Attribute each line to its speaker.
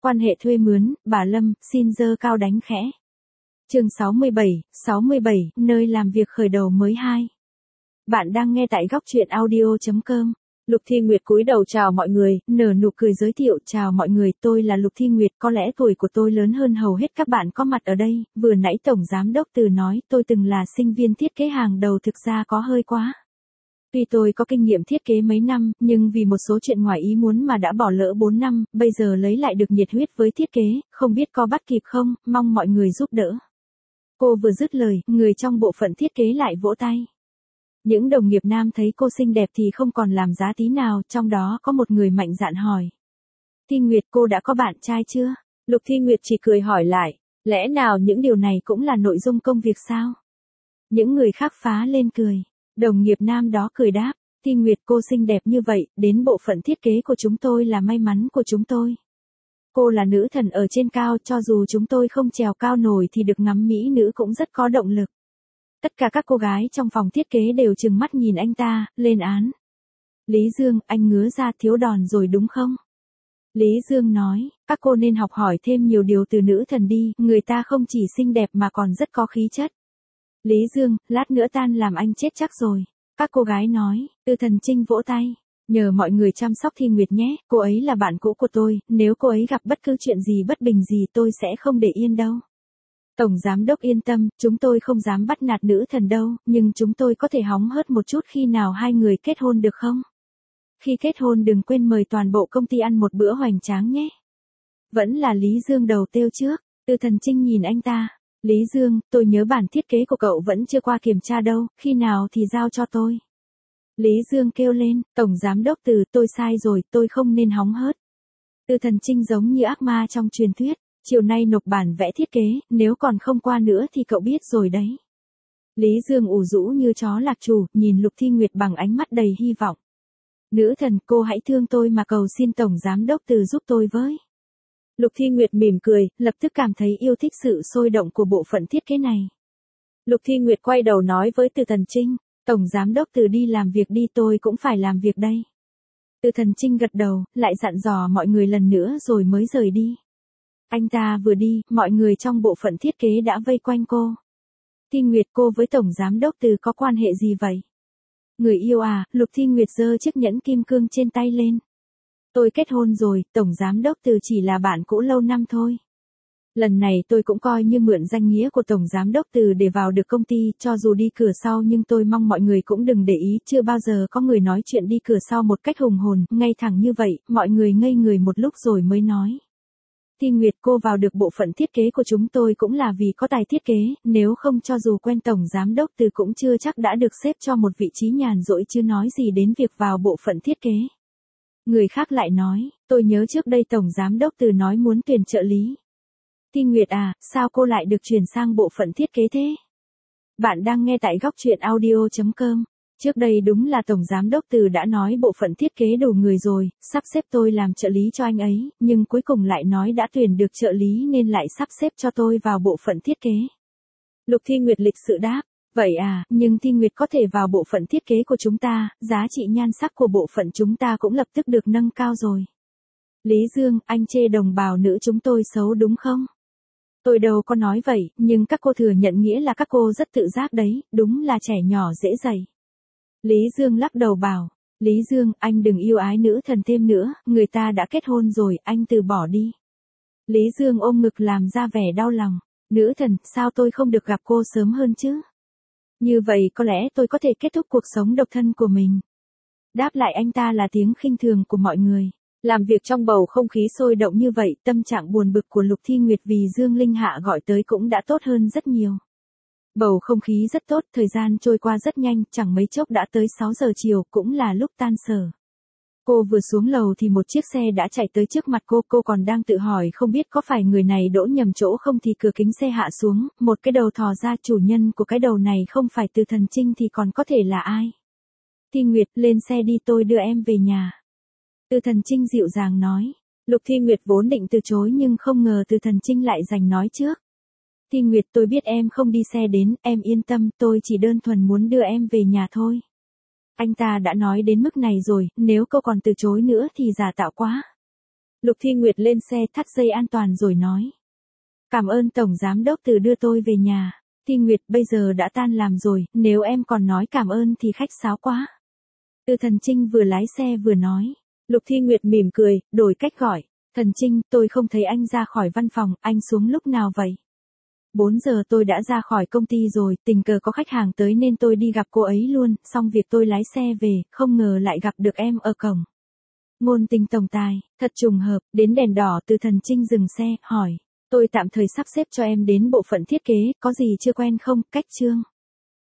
Speaker 1: Quan hệ thuê mướn, bà Lâm, xin giơ cao đánh khẽ. Chương 67, nơi làm việc khởi đầu mới 2. Bạn đang nghe tại góc truyện audio.com. Lục Thi Nguyệt cúi đầu chào mọi người, nở nụ cười giới thiệu, chào mọi người, tôi là Lục Thi Nguyệt, có lẽ tuổi của tôi lớn hơn hầu hết các bạn có mặt ở đây, vừa nãy Tổng Giám Đốc Từ nói tôi từng là sinh viên thiết kế hàng đầu thực ra có hơi quá. Tuy tôi có kinh nghiệm thiết kế mấy năm, nhưng vì một số chuyện ngoài ý muốn mà đã bỏ lỡ 4 năm, bây giờ lấy lại được nhiệt huyết với thiết kế, không biết có bắt kịp không, mong mọi người giúp đỡ. Cô vừa dứt lời, người trong bộ phận thiết kế lại vỗ tay. Những đồng nghiệp nam thấy cô xinh đẹp thì không còn làm giá tí nào, trong đó có một người mạnh dạn hỏi. Thi Nguyệt, cô đã có bạn trai chưa? Lục Thi Nguyệt chỉ cười hỏi lại, lẽ nào những điều này cũng là nội dung công việc sao? Những người khác phá lên cười. Đồng nghiệp nam đó cười đáp, Thi Nguyệt, cô xinh đẹp như vậy, đến bộ phận thiết kế của chúng tôi là may mắn của chúng tôi. Cô là nữ thần ở trên cao, cho dù chúng tôi không trèo cao nổi thì được ngắm mỹ nữ cũng rất có động lực. Tất cả các cô gái trong phòng thiết kế đều trừng mắt nhìn anh ta, lên án. Lý Dương, anh ngứa ra thiếu đòn rồi đúng không? Lý Dương nói, các cô nên học hỏi thêm nhiều điều từ nữ thần đi, người ta không chỉ xinh đẹp mà còn rất có khí chất. Lý Dương, lát nữa tan làm anh chết chắc rồi. Các cô gái nói, Từ Thần Trinh vỗ tay. Nhờ mọi người chăm sóc Thi Nguyệt nhé, cô ấy là bạn cũ của tôi, nếu cô ấy gặp bất cứ chuyện gì bất bình gì tôi sẽ không để yên đâu. Tổng Giám Đốc yên tâm, chúng tôi không dám bắt nạt nữ thần đâu, nhưng chúng tôi có thể hóng hớt một chút khi nào hai người kết hôn được không? Khi kết hôn đừng quên mời toàn bộ công ty ăn một bữa hoành tráng nhé. Vẫn là Lý Dương đầu têu trước, Từ Thần Trinh nhìn anh ta. Lý Dương, tôi nhớ bản thiết kế của cậu vẫn chưa qua kiểm tra đâu, khi nào thì giao cho tôi. Lý Dương kêu lên, Tổng Giám Đốc Từ, tôi sai rồi, tôi không nên hóng hớt. Từ Thần Trinh giống như ác ma trong truyền thuyết, chiều nay nộp bản vẽ thiết kế, nếu còn không qua nữa thì cậu biết rồi đấy. Lý Dương ủ rũ như chó lạc chủ, nhìn Lục Thi Nguyệt bằng ánh mắt đầy hy vọng. Nữ thần, cô hãy thương tôi mà cầu xin Tổng Giám Đốc Từ giúp tôi với. Lục Thi Nguyệt mỉm cười, lập tức cảm thấy yêu thích sự sôi động của bộ phận thiết kế này. Lục Thi Nguyệt quay đầu nói với Từ Thần Trinh, Tổng Giám Đốc Từ đi làm việc đi, tôi cũng phải làm việc đây. Từ Thần Trinh gật đầu, lại dặn dò mọi người lần nữa rồi mới rời đi. Anh ta vừa đi, mọi người trong bộ phận thiết kế đã vây quanh cô. Thi Nguyệt, cô với Tổng Giám Đốc Từ có quan hệ gì vậy? Người yêu à? Lục Thi Nguyệt giơ chiếc nhẫn kim cương trên tay lên. Tôi kết hôn rồi, Tổng Giám Đốc Từ chỉ là bạn cũ lâu năm thôi. Lần này tôi cũng coi như mượn danh nghĩa của Tổng Giám Đốc Từ để vào được công ty, cho dù đi cửa sau nhưng tôi mong mọi người cũng đừng để ý, chưa bao giờ có người nói chuyện đi cửa sau một cách hùng hồn, ngay thẳng như vậy, mọi người ngây người một lúc rồi mới nói. Thi Nguyệt, cô vào được bộ phận thiết kế của chúng tôi cũng là vì có tài thiết kế, nếu không cho dù quen Tổng Giám Đốc Từ cũng chưa chắc đã được xếp cho một vị trí nhàn rỗi chứ nói gì đến việc vào bộ phận thiết kế. Người khác lại nói, tôi nhớ trước đây Tổng Giám Đốc Từ nói muốn tuyển trợ lý. Thi Nguyệt à, sao cô lại được chuyển sang bộ phận thiết kế thế? Bạn đang nghe tại góc truyện audio.com. Trước đây đúng là Tổng Giám Đốc Từ đã nói bộ phận thiết kế đủ người rồi, sắp xếp tôi làm trợ lý cho anh ấy, nhưng cuối cùng lại nói đã tuyển được trợ lý nên lại sắp xếp cho tôi vào bộ phận thiết kế. Lục Thi Nguyệt lịch sự đáp, vậy à, nhưng Thi Nguyệt có thể vào bộ phận thiết kế của chúng ta, giá trị nhan sắc của bộ phận chúng ta cũng lập tức được nâng cao rồi. Lý Dương, anh chê đồng bào nữ chúng tôi xấu đúng không? Tôi đâu có nói vậy, nhưng các cô thừa nhận nghĩa là các cô rất tự giác đấy, đúng là trẻ nhỏ dễ dạy. Lý Dương lắc đầu bảo, Lý Dương, anh đừng yêu ái nữ thần thêm nữa, người ta đã kết hôn rồi, anh từ bỏ đi. Lý Dương ôm ngực làm ra vẻ đau lòng, nữ thần, sao tôi không được gặp cô sớm hơn chứ? Như vậy có lẽ tôi có thể kết thúc cuộc sống độc thân của mình. Đáp lại anh ta là tiếng khinh thường của mọi người. Làm việc trong bầu không khí sôi động như vậy, tâm trạng buồn bực của Lục Thi Nguyệt vì Dương Linh Hạ gọi tới cũng đã tốt hơn rất nhiều. Bầu không khí rất tốt, thời gian trôi qua rất nhanh, chẳng mấy chốc đã tới 6 giờ chiều, cũng là lúc tan sở. Cô vừa xuống lầu thì một chiếc xe đã chạy tới trước mặt cô còn đang tự hỏi không biết có phải người này đỗ nhầm chỗ không thì cửa kính xe hạ xuống, một cái đầu thò ra, chủ nhân của cái đầu này không phải Từ Thần Trinh thì còn có thể là ai? Thi Nguyệt, lên xe đi, tôi đưa em về nhà. Từ Thần Trinh dịu dàng nói. Lục Thi Nguyệt vốn định từ chối nhưng không ngờ Từ Thần Trinh lại giành nói trước. Thi Nguyệt, tôi biết em không đi xe đến, em yên tâm, tôi chỉ đơn thuần muốn đưa em về nhà thôi. Anh ta đã nói đến mức này rồi, nếu cô còn từ chối nữa thì giả tạo quá. Lục Thi Nguyệt lên xe thắt dây an toàn rồi nói. Cảm ơn Tổng Giám Đốc Từ đưa tôi về nhà. Thi Nguyệt bây giờ đã tan làm rồi, nếu em còn nói cảm ơn thì khách sáo quá. Từ Thần Trinh vừa lái xe vừa nói. Lục Thi Nguyệt mỉm cười, đổi cách gọi. Thần Trinh, tôi không thấy anh ra khỏi văn phòng, anh xuống lúc nào vậy? 4 giờ tôi đã ra khỏi công ty rồi, tình cờ có khách hàng tới nên tôi đi gặp cô ấy luôn, xong việc tôi lái xe về, không ngờ lại gặp được em ở cổng. Ngôn tình tổng tài, thật trùng hợp, đến đèn đỏ Từ Thần Trinh dừng xe, hỏi. Tôi tạm thời sắp xếp cho em đến bộ phận thiết kế, có gì chưa quen không, cách chương.